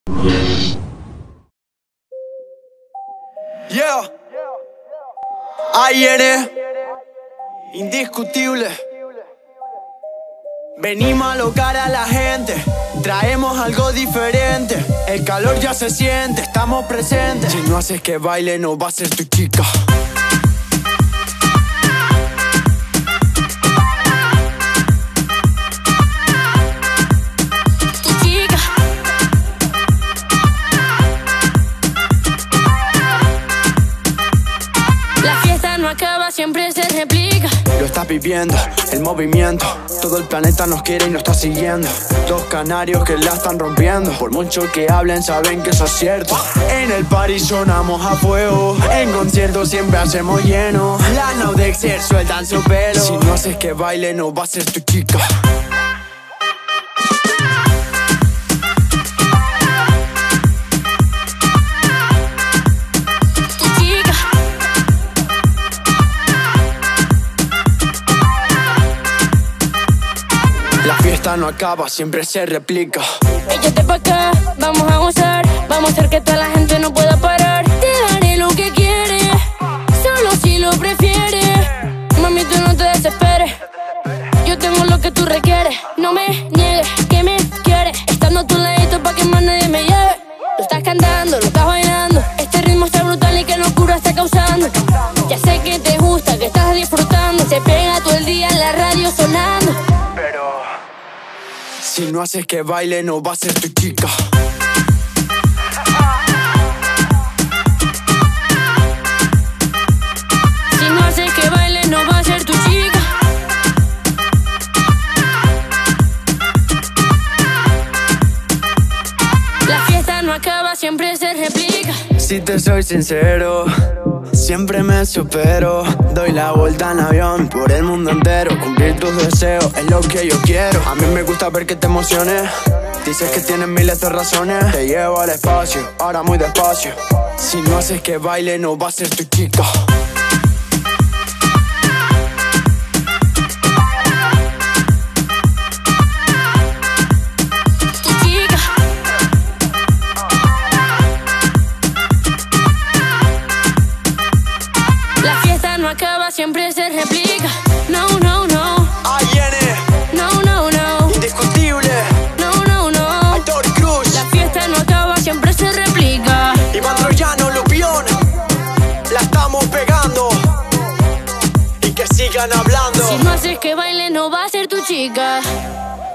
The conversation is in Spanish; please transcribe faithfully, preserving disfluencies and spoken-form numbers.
Yeah. A I N, indiscutible. Venimos a alocar a la gente, traemos algo diferente. El calor ya se siente, estamos presentes. Si no haces que baile, no va a ser tu chica. Acaba, siempre se replica. Lo estás viviendo, el movimiento. Todo el planeta nos quiere y nos está siguiendo. Dos canarios que la están rompiendo. Por mucho que hablen, saben que eso es cierto. En el party sonamos a fuego. En conciertos siempre hacemos lleno. Las Naudexer sueltan su pelo. Si no haces que baile, no va a ser tu chica. La fiesta no acaba, siempre se replica. Échate pa' acá, vamos a gozar. Vamos a hacer que toda la gente no pueda parar. Te daré lo que quieres, solo si lo prefieres. Mami, tú no te desesperes, yo tengo lo que tú requieres. No me niegues que me quieres, estando a tu ladito pa' que más nadie me lleve. Lo estás cantando, lo estás bailando. Este ritmo está brutal y que locura está causando. Ya sé que te gusta, que estás disfrutando. Se pega todo el día en la radio sonando. Si no haces que baile, no va a ser tu chica. Si no haces que baile, no va a ser tu chica. La fiesta no acaba, siempre se replica. Si te soy sincero, siempre me supero. Doy la vuelta en avión por el mundo entero. Cumplir tus deseos es lo que yo quiero. A mí me gusta ver que te emociones. Dices que tienes miles de razones. Te llevo al espacio, ahora muy despacio. Si no haces que baile, no va a ser tu chica. No acaba, siempre se replica. No, no, no. A I N, no, no, no. Indiscutible. No, no, no. Aitor Cruz. La fiesta no acaba, siempre se replica. Iván Troyano, Lupión. La estamos pegando. Y que sigan hablando. Si no haces que baile, no va a ser tu chica.